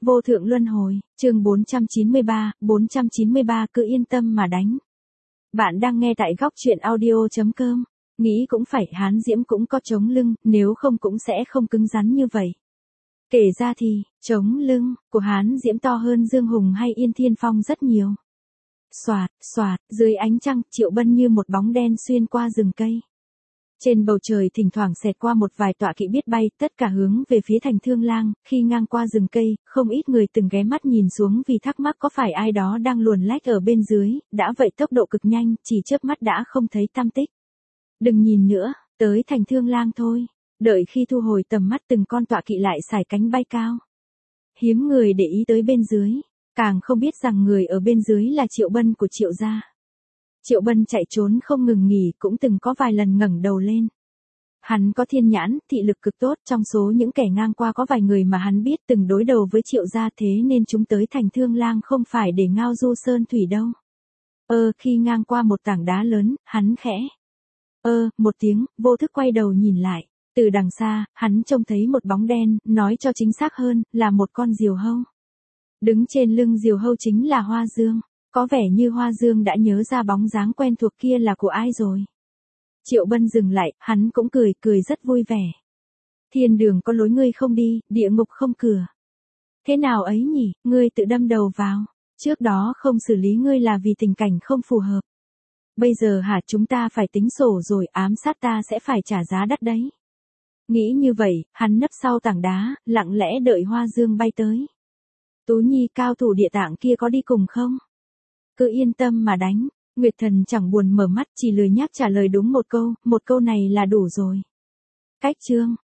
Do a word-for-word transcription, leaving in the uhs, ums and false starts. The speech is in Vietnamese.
Vô thượng luân hồi, chương bốn trăm chín mươi ba, bốn trăm chín mươi ba cứ yên tâm mà đánh. Bạn đang nghe tại góc truyện audio.com. Nghĩ cũng phải, Hán Diễm cũng có chống lưng, nếu không cũng sẽ không cứng rắn như vậy. Kể ra thì, chống lưng của Hán Diễm to hơn Dương Hùng hay Yên Thiên Phong rất nhiều. Xoạt, xoạt, dưới ánh trăng, Triệu Bân như một bóng đen xuyên qua rừng cây. Trên bầu trời thỉnh thoảng xẹt qua một vài tọa kỵ biết bay, tất cả hướng về phía thành Thương Lang, khi ngang qua rừng cây, không ít người từng ghé mắt nhìn xuống vì thắc mắc có phải ai đó đang luồn lách ở bên dưới, đã vậy tốc độ cực nhanh, chỉ chớp mắt đã không thấy tăm tích. Đừng nhìn nữa, tới thành Thương Lang thôi, đợi khi thu hồi tầm mắt từng con tọa kỵ lại sải cánh bay cao. Hiếm người để ý tới bên dưới, càng không biết rằng người ở bên dưới là Triệu Bân của Triệu gia. Triệu Bân chạy trốn không ngừng nghỉ, cũng từng có vài lần ngẩng đầu lên. Hắn có thiên nhãn, thị lực cực tốt, trong số những kẻ ngang qua có vài người mà hắn biết từng đối đầu với Triệu gia, thế nên chúng tới thành Thương Lang không phải để ngao du sơn thủy đâu. Ơ, khi ngang qua một tảng đá lớn, hắn khẽ. Ơ, một tiếng, vô thức quay đầu nhìn lại. Từ đằng xa, hắn trông thấy một bóng đen, nói cho chính xác hơn, là một con diều hâu. Đứng trên lưng diều hâu chính là Hoa Dương. Có vẻ như Hoa Dương đã nhớ ra bóng dáng quen thuộc kia là của ai rồi. Triệu Bân dừng lại, hắn cũng cười, cười rất vui vẻ. Thiên đường có lối ngươi không đi, địa ngục không cửa. Thế nào ấy nhỉ, ngươi tự đâm đầu vào. Trước đó không xử lý ngươi là vì tình cảnh không phù hợp. Bây giờ hả, chúng ta phải tính sổ rồi, ám sát ta sẽ phải trả giá đắt đấy. Nghĩ như vậy, hắn nấp sau tảng đá, lặng lẽ đợi Hoa Dương bay tới. Tú Nhi, cao thủ địa tạng kia có đi cùng không? Cứ yên tâm mà đánh. Nguyệt Thần chẳng buồn mở mắt, chỉ lười nhác trả lời đúng một câu, một câu này là đủ rồi. Cách chương,